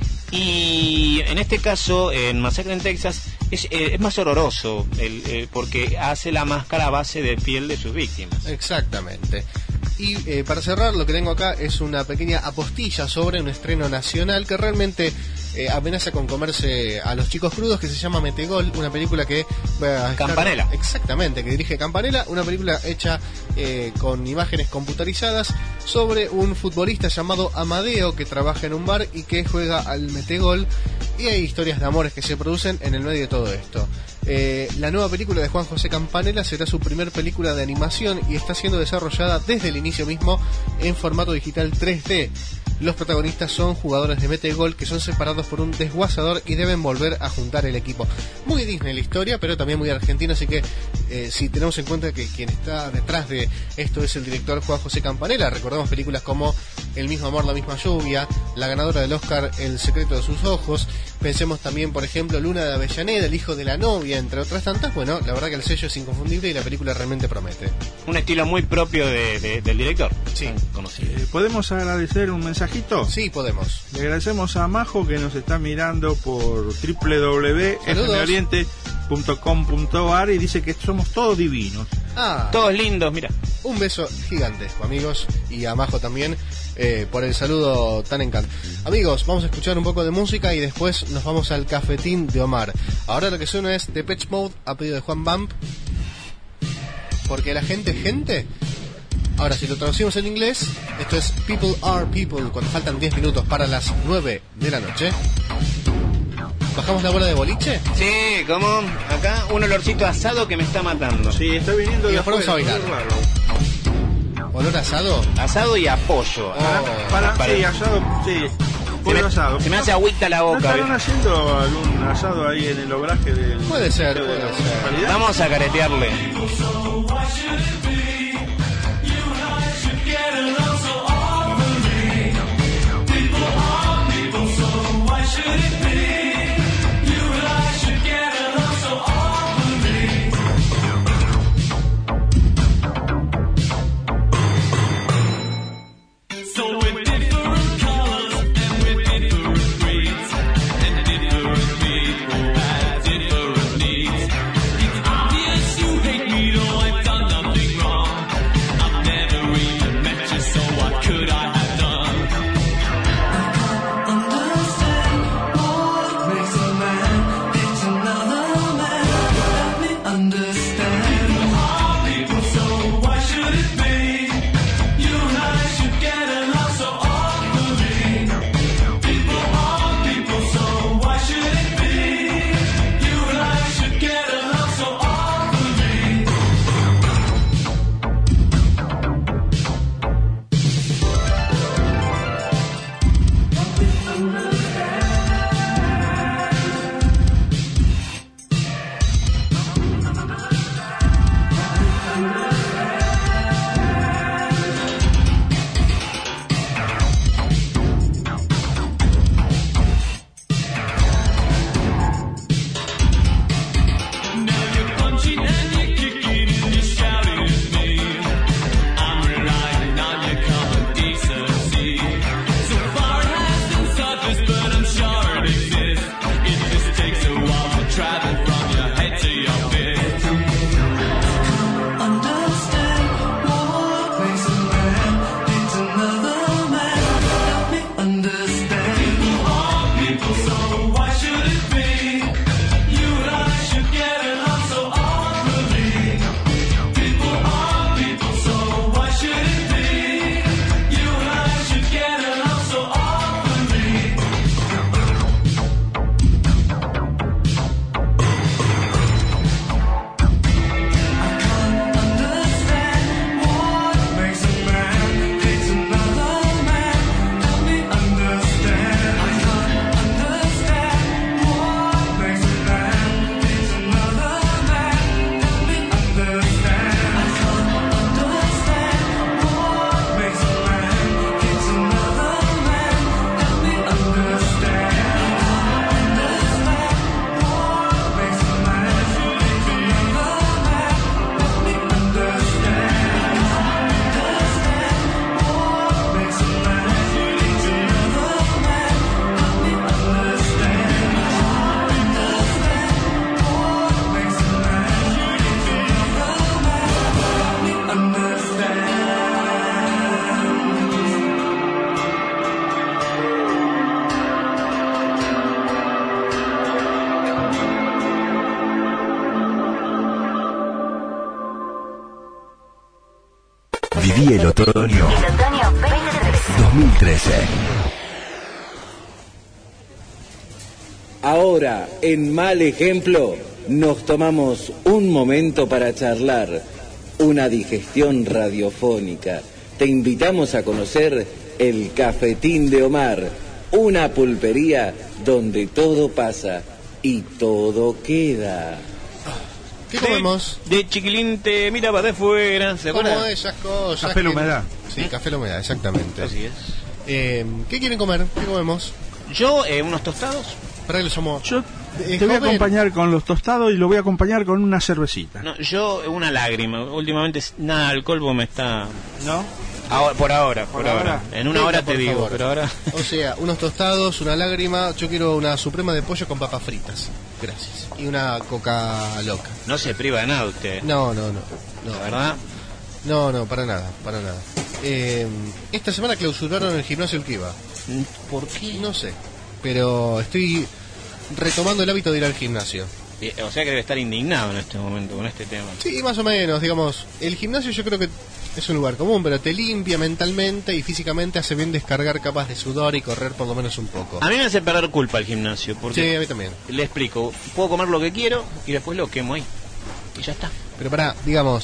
S7: Y en este caso, en Masacre en Texas, es, eh, es más horroroso, el, eh, porque hace la máscara a base de piel de sus víctimas.
S6: Exactamente. Y eh, para cerrar, lo que tengo acá es una pequeña apostilla sobre un estreno nacional que realmente eh, amenaza con comerse a los chicos crudos, que se llama Metegol, una película que va a estar-
S7: Campanella.
S6: Exactamente, que dirige Campanella, una película hecha eh, con imágenes computarizadas sobre un futbolista llamado Amadeo que trabaja en un bar y que juega al Metegol, y hay historias de amores que se producen en el medio de todo esto. Eh, la nueva película de Juan José Campanella será su primer película de animación y está siendo desarrollada desde el inicio mismo en formato digital tres D. Los protagonistas son jugadores de Metegol que son separados por un desguazador y deben volver a juntar el equipo. Muy Disney la historia, pero también muy argentina, así que eh, si tenemos en cuenta que quien está detrás de esto es el director Juan José Campanella, recordamos películas como El mismo amor, la misma lluvia, la ganadora del Oscar El secreto de sus ojos, pensemos también, por ejemplo, Luna de Avellaneda, El hijo de la novia, entre otras tantas. Bueno, la verdad que el sello es inconfundible y la película realmente promete.
S7: Un estilo muy propio de, de- del director.
S6: Sí.
S7: Tan conocido.
S5: Eh, ¿Podemos agradecer un mensajito?
S6: Sí, podemos.
S5: Le agradecemos a Majo que nos está mirando por w w w punto f m oriente punto com punto a r y dice que somos todos divinos.
S6: Ah,
S7: Todos lindos, mira.
S6: un beso gigantesco, amigos, y a Majo también eh, por el saludo tan encantador. Amigos, vamos a escuchar un poco de música y después nos vamos al cafetín de Omar. Ahora lo que suena es Depeche Mode a pedido de Juan Bump, porque la gente es gente. Ahora, si lo traducimos en inglés, esto es People Are People, cuando faltan diez minutos para las nueve de la noche. ¿Bajamos la bola de boliche?
S7: Sí, como acá un olorcito asado que me está matando.
S5: Sí, está viniendo
S6: Y
S5: de
S6: nos ponemos a
S5: afuera,
S6: bailar.
S5: muy raro.
S6: ¿Olor asado?
S7: Asado y apoyo.
S6: Oh.
S5: Para,
S7: Para-
S5: sí, asado, sí.
S7: Se
S5: Pollo
S7: me,
S5: asado.
S7: se me hace agüita la
S5: ¿No
S7: boca.
S5: estarán
S7: ¿viste?
S5: haciendo algún asado ahí en el obraje del...
S6: Puede ser,
S5: de
S6: puede
S5: la
S6: ser.
S5: municipalidad?
S7: Vamos a caretearle.
S2: Obvious you hate me, though I've done nothing wrong.
S4: y el otoño
S9: El otoño veinte trece.
S4: dos mil trece.
S1: Ahora, en Mal Ejemplo, nos tomamos un momento para charlar. Una digestión radiofónica. Te invitamos a conocer el Cafetín de Omar, una pulpería donde todo pasa y todo queda.
S6: ¿Qué comemos?
S7: De, de chiquilín te miraba de fuera, ¿se
S6: Como
S7: acuerdan?
S6: esas cosas.
S5: Café la
S6: que-
S5: humedad.
S6: Sí, café la humedad, exactamente.
S7: Así es.
S6: Eh, ¿Qué quieren comer? ¿Qué comemos?
S7: Yo, eh, unos tostados.
S6: Para que lo somos.
S5: Yo
S6: Eh,
S5: te voy a
S6: joven.
S5: acompañar con los tostados y lo voy a acompañar con una cervecita.
S7: No, yo, una lágrima. Últimamente, nada, el colvo me está...
S5: ¿No?
S7: Ahora, por ahora, por,
S5: Por
S7: ahora.
S5: ahora.
S7: En una
S6: Venga,
S7: hora te
S6: por
S7: digo,
S6: favor.
S7: pero ahora...
S6: O sea, unos tostados, una lágrima. Yo quiero una suprema de pollo con papas fritas. Gracias. Y una coca loca.
S7: No se priva de nada usted.
S6: No, no, no. no.
S7: La verdad.
S6: No, no, para nada, para nada. Eh, esta semana clausuraron el gimnasio El Kiva.
S7: ¿Por qué?
S6: No sé. Pero estoy retomando el hábito de ir al gimnasio.
S7: Eh, O sea que debe estar indignado en este momento con este tema.
S6: Sí, más o menos, digamos. El gimnasio yo creo que es un lugar común, pero te limpia mentalmente y físicamente hace bien descargar capas de sudor y correr por lo menos un poco.
S7: A mí me hace perder culpa el gimnasio, porque
S6: Sí, a mí también.
S7: le explico, puedo comer lo que quiero y después lo quemo ahí. Y ya está.
S6: Pero pará, digamos,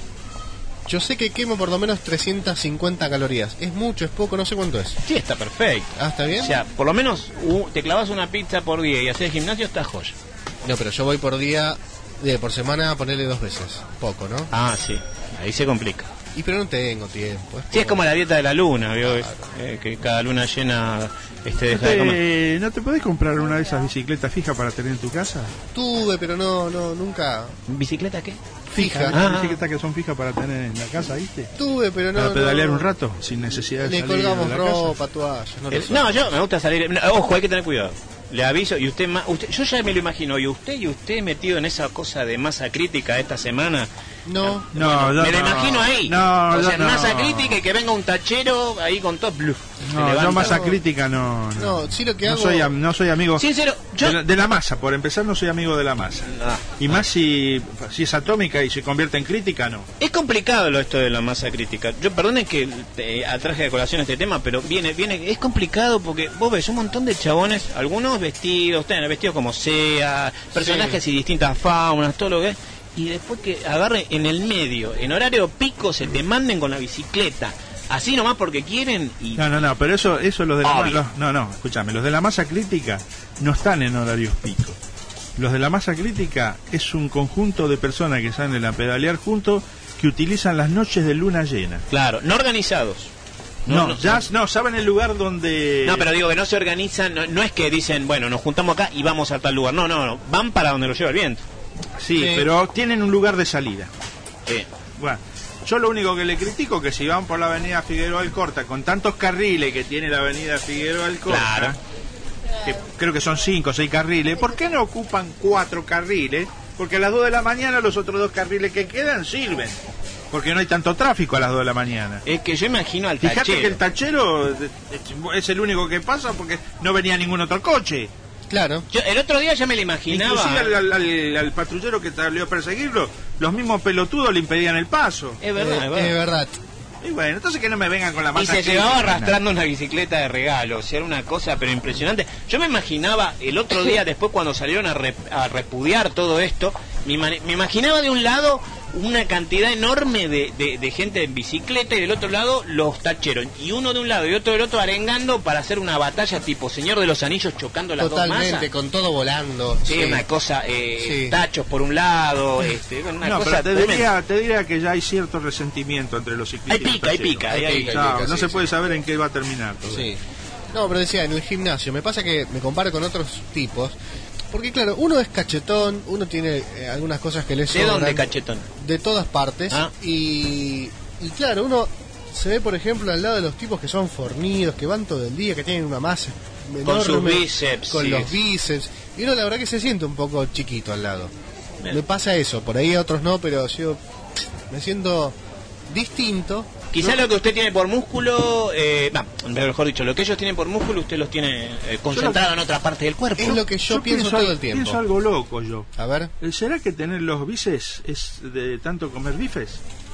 S6: yo sé que quemo por lo menos trescientas cincuenta calorías. Es mucho, es poco, no sé cuánto es.
S7: Sí, está perfecto.
S6: Ah, ¿está bien?
S7: O sea, por lo menos uh, te clavas una pizza por día y haces gimnasio, está joya.
S6: No, pero yo voy por día, de por semana a ponerle dos veces. Poco, ¿no?
S7: Ah, sí. Ahí se complica.
S6: Y pero no tengo tiempo.
S7: Sí, es como la dieta de la luna, ¿vio? Es, eh, que cada luna llena este,
S5: ¿No
S7: deja de comer.
S5: te, ¿No te podés comprar una de esas bicicletas fijas para tener en tu casa?
S6: Tuve, pero no, no, nunca.
S7: ¿Bicicleta qué?
S6: Fija.
S5: Las
S7: Ah.
S5: bicicletas que son fijas para tener en la casa, ¿viste?
S6: Tuve, pero no.
S5: Para pedalear
S6: no.
S5: un rato, sin necesidad de
S6: Le
S5: salir
S6: colgamos
S5: de la casa.
S6: ropa, toallas. No, lo
S7: Eh,
S6: sé.
S7: No, yo me gusta salir. no, Ojo, hay que tener cuidado. Le aviso, y usted, ma- usted, yo ya me lo imagino, y usted y usted metido en esa cosa de masa crítica esta semana.
S6: No.
S5: No, yo
S7: me lo
S5: no.
S7: imagino ahí.
S5: No,
S7: o
S5: yo
S7: sea,
S5: no.
S7: masa crítica y que venga un tachero ahí con todo blue.
S5: No, yo masa crítica no. No,
S6: No, sí lo que
S5: no
S6: hago.
S5: soy, am- no soy amigo
S7: Sincero, yo.
S5: de, la, de la masa. Por empezar, no soy amigo de la masa.
S7: Ah.
S5: Y más si, si es atómica y se convierte en crítica, no.
S7: Es complicado lo esto de la masa crítica. Yo perdonen que eh, atraje de colación este tema, pero viene, viene, es complicado porque vos ves un montón de chabones, algunos vestidos, tienen vestidos como sea, personajes y distintas faunas, todo lo que es, y después que agarren en el medio, en horario pico, se te manden con la bicicleta, así nomás porque quieren y
S5: No, no, no, pero eso, eso los de la ma-
S7: Obvio.
S5: los- no, no, escúchame, los de la masa crítica no están en horarios pico. Los de la masa crítica es un conjunto de personas que salen a pedalear juntos que utilizan las noches de luna llena.
S7: claro, no organizados.
S5: No, ya no saben el lugar donde
S7: No, pero digo que no se organizan, no, no es que dicen, bueno, nos juntamos acá y vamos a tal lugar. No, no, no, van para donde lo lleva el viento.
S5: sí,
S6: Sí.
S5: pero tienen un lugar de salida.
S7: Sí.
S5: Bueno, yo lo único que le critico es que si van por la avenida Figueroa Alcorta con tantos carriles que tiene la avenida Figueroa Alcorta,
S7: Claro.
S5: que creo que son cinco o seis carriles, ¿por qué no ocupan cuatro carriles? Porque a las dos de la mañana los otros dos carriles que quedan sirven. Porque no hay tanto tráfico a las dos de la mañana.
S7: Es que yo imagino al
S5: Fíjate
S7: tachero.
S5: que el tachero es- es el único que pasa porque no venía ningún otro coche.
S6: Claro.
S7: Yo el otro día ya me lo imaginaba.
S5: Inclusive al, al- al- al patrullero que salió a perseguirlo, los mismos pelotudos le impedían el paso.
S7: Es verdad,
S6: Eh,
S7: es verdad.
S6: es verdad.
S5: Y bueno, entonces que no me vengan con la
S7: Y
S5: masa
S7: se
S5: crítica,
S7: llevaba
S5: nada.
S7: arrastrando una bicicleta de regalo, o sea, era una cosa pero impresionante. Yo me imaginaba el otro día, después cuando salieron a, rep- a repudiar todo esto, me, ima- me imaginaba de un lado una cantidad enorme de, de- de gente en bicicleta y del otro lado los tacheros. Y uno de un lado y otro del otro arengando para hacer una batalla tipo Señor de los Anillos chocando las dos
S6: Totalmente,
S7: masas.
S6: con todo volando.
S7: Sí, una cosa, eh,
S6: Sí.
S7: tachos por un lado, este, una
S5: No,
S7: cosa
S5: pero te
S7: tremenda.
S5: diría, te diría que ya hay cierto resentimiento entre los ciclistas.
S7: Hay pica,
S5: y
S7: hay
S5: los
S7: pica,
S5: tacheros.
S7: hay- hay-
S5: No,
S6: pica,
S5: no
S6: sí,
S5: se
S6: sí.
S5: puede saber en qué va a terminar todo.
S6: Sí. No, pero decía, en el gimnasio, me pasa que me comparo con otros tipos. Porque claro, uno es cachetón, uno tiene eh, algunas cosas que le
S7: ¿De
S6: sobran.
S7: dónde, cachetón?
S6: De todas partes.
S7: Ah.
S6: Y, y claro, uno se ve, por ejemplo, al lado de los tipos que son fornidos, que van todo el día, que tienen una masa
S7: Con sus
S6: enorme,
S7: bíceps,
S6: con
S7: sí.
S6: los bíceps. Y uno la verdad que se siente un poco chiquito al lado.
S7: Bien.
S6: Me pasa eso, por ahí a otros no, pero yo me siento distinto.
S7: Quizá
S6: ¿no?
S7: lo que usted tiene por músculo, eh, no, mejor dicho, lo que ellos tienen por músculo, usted los tiene eh, concentrado en otra parte del cuerpo.
S6: Es lo que yo, pienso, todo
S5: al-
S6: el tiempo.
S5: Pienso algo loco yo.
S6: A ver.
S5: ¿Será que tener los bíceps es de tanto comer bifes?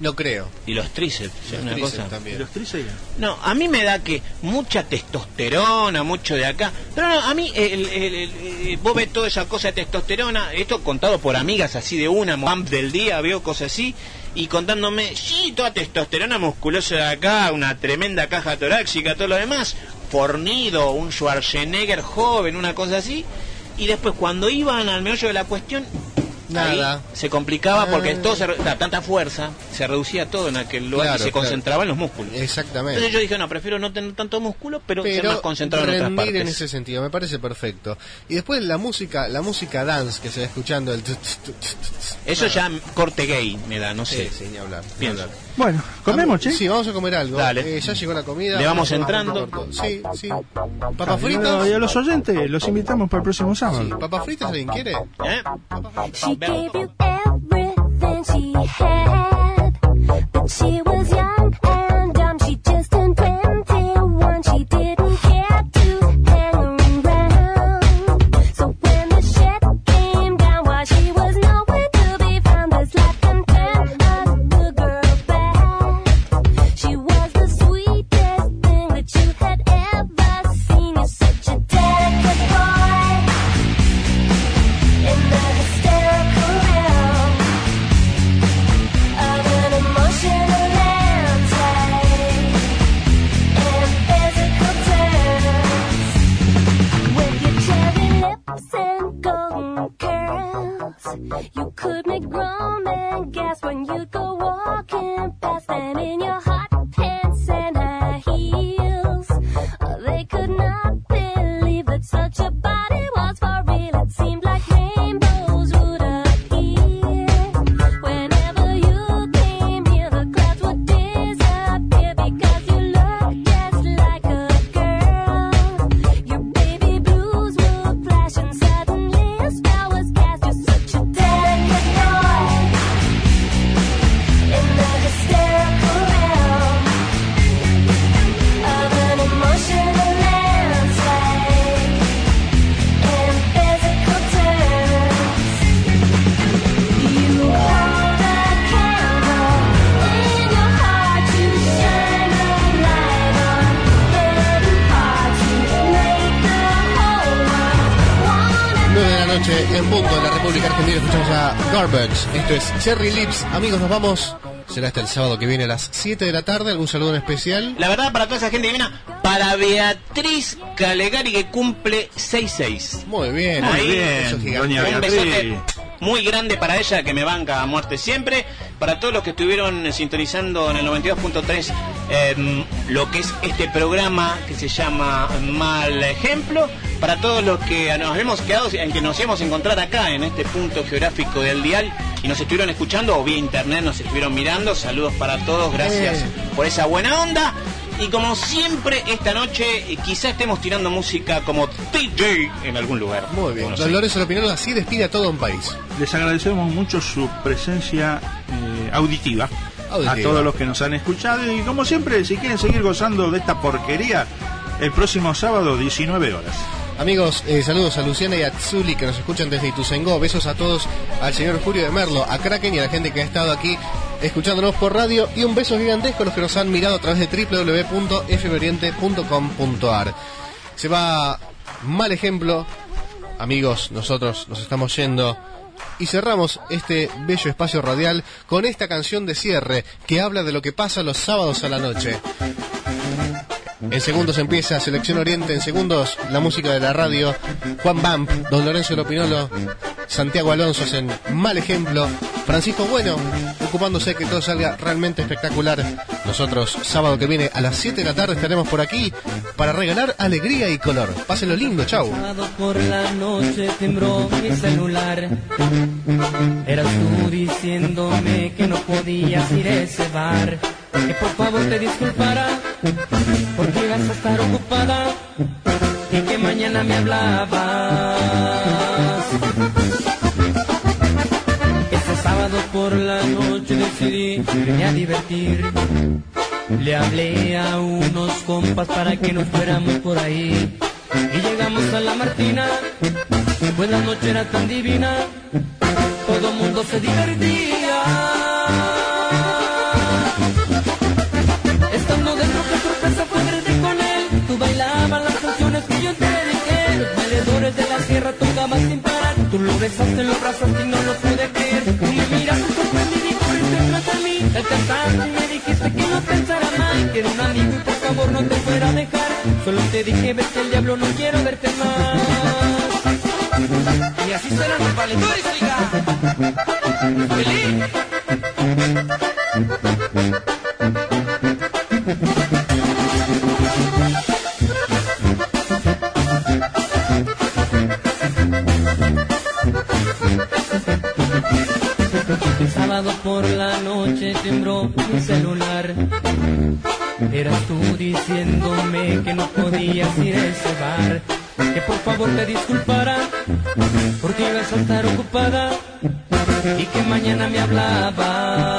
S6: No creo.
S7: Y los tríceps,
S6: Los
S7: una
S6: tríceps
S7: cosa.
S6: también.
S5: Los tríceps.
S7: No, a mí me da que mucha testosterona, mucho de acá. Pero no, a mí, el, el, el, el- vos ves toda esa cosa de testosterona, esto contado por amigas así de una, pump del día, veo cosas así, y contándome, sí, toda testosterona musculosa de acá, una tremenda caja torácica, todo lo demás, fornido, un Schwarzenegger joven, una cosa así, y después cuando iban al meollo de la cuestión,
S6: Nada.
S7: ahí se complicaba porque
S6: Ah.
S7: todo se, re- da tanta fuerza, se reducía todo en aquel lugar
S6: Claro,
S7: y se
S6: claro.
S7: concentraba en los músculos.
S6: Exactamente.
S7: Entonces yo dije, no, prefiero no tener tanto músculo, pero, ser
S6: Pero
S7: más concentrado en otras
S6: rendir
S7: partes.
S6: en ese sentido, me parece perfecto. Y después la música, la música dance que se va escuchando, el... tut, tut, tut, tut.
S7: Eso ya corte gay me da, no sé.
S6: Sí, sí, ni hablar. ni
S7: Pienso.
S6: hablar.
S5: Bueno, comemos, che.
S6: Sí, vamos a comer algo.
S7: Dale.
S6: Eh, ya llegó la comida.
S7: Le vamos
S6: a
S7: entrando.
S6: corto. Sí, sí. ¿Papas
S5: Y
S6: fritas?
S5: a los oyentes los invitamos para el próximo sábado.
S6: Sí. ¿Papas fritas alguien quiere?
S7: ¿Eh?
S14: She gave you everything she had, but she was young and dumb. She just turned twenty-one. She didn't care to hang around. So when the shit came down, while she was nowhere to be found, this life can turn a good girl bad. She was the sweetest thing that you had ever seen. You're such a delicate boy in the hysterical realm of an emotional landscape and physical terms. With your cherry lips and golden curls, you could make grown men gasp when you go walking past them in your hot pants and high heels. They could not believe that such a body was for real. It seemed like rainbows would appear whenever you came near. The clouds would disappear because you looked just like a girl. Your baby blues would flash and suddenly a spell was cast. You're such a delicate boy in the hysterical realm of an emotional landscape in physical terms. You hold a candle in your heart to shine a light on burning hearts. You make the whole world wanna
S6: nueve de la noche en punto en la República Argentina. Escuchamos a Garbage. Esto es Cherry Lips. Amigos, nos vamos. Será hasta el sábado que viene a las siete de la tarde. ¿Algún saludo en especial?
S7: La verdad, para toda esa gente divina, para Beatriz Calegari, que cumple sesenta y seis.
S6: Muy bien,
S7: Muy
S6: ahí,
S5: bien,
S6: eso es gigante.
S5: doña
S7: Un
S5: Beatriz.
S7: besote muy grande para ella, que me banca a muerte siempre. Para todos los que estuvieron eh, sintonizando en el noventa y dos punto tres eh, lo que es este programa que se llama Mal Ejemplo. Para todos los que nos hemos quedado, en que nos hemos encontrado acá en este punto geográfico del dial y nos estuvieron escuchando o vía internet nos estuvieron mirando, saludos para todos, gracias
S6: Eh.
S7: por esa buena onda. Y como siempre, esta noche eh, quizá estemos tirando música como D J en algún lugar.
S6: Muy bien.
S7: Bueno, sí.
S6: Don Lorenzo Lopinolo así despide a todo un país.
S5: Les agradecemos mucho su presencia eh, auditiva,
S6: Auditiva.
S5: a todos los que nos han escuchado. Y como siempre, si quieren seguir gozando de esta porquería, el próximo sábado, diecinueve horas.
S6: Amigos, eh, saludos a Luciana y a Tsuli que nos escuchan desde Ituzaingó. Besos a todos, al señor Julio de Merlo, a Kraken y a la gente que ha estado aquí escuchándonos por radio. Y un beso gigantesco a los que nos han mirado a través de doble u doble u doble u punto f m oriente punto com punto a r. Se va Mal Ejemplo. Amigos, nosotros nos estamos yendo. Y cerramos este bello espacio radial con esta canción de cierre que habla de lo que pasa los sábados a la noche. En segundos empieza Selección Oriente, en segundos la música de la radio. Juan Bamp, Don Lorenzo Lopinolo, Santiago Alonso en Mal Ejemplo, Francisco Bueno ocupándose que todo salga realmente espectacular. Nosotros sábado que viene a las siete de la tarde estaremos por aquí para regalar alegría y color. Pásenlo lindo, chau.
S15: Sábado por la noche tembló mi celular. Eras tú diciéndome que no podías ir a ese bar. Que por favor te disculpara porque ibas a estar ocupada y que mañana me hablabas. Este sábado por la noche decidí irme a divertir. Le hablé a unos compas para que nos fuéramos por ahí. Y llegamos a la Martina, pues la noche era tan divina, todo mundo se divertía. besaste en los brazos y no lo pude creer. Tú me miraste sorprendido y corriste tras de mí. Te alcanzaste y me dijiste que no pensara mal, que era un amigo y por favor no te fuera a dejar. Solo te dije, ves que el diablo no quiero verte más. Y así serán los valentores, oiga. ¡Feliz! El sábado por la noche tembló mi celular. Eras tú diciéndome que no podías ir a ese bar, que por favor te disculpara porque ibas a estar ocupada y que mañana me hablaba.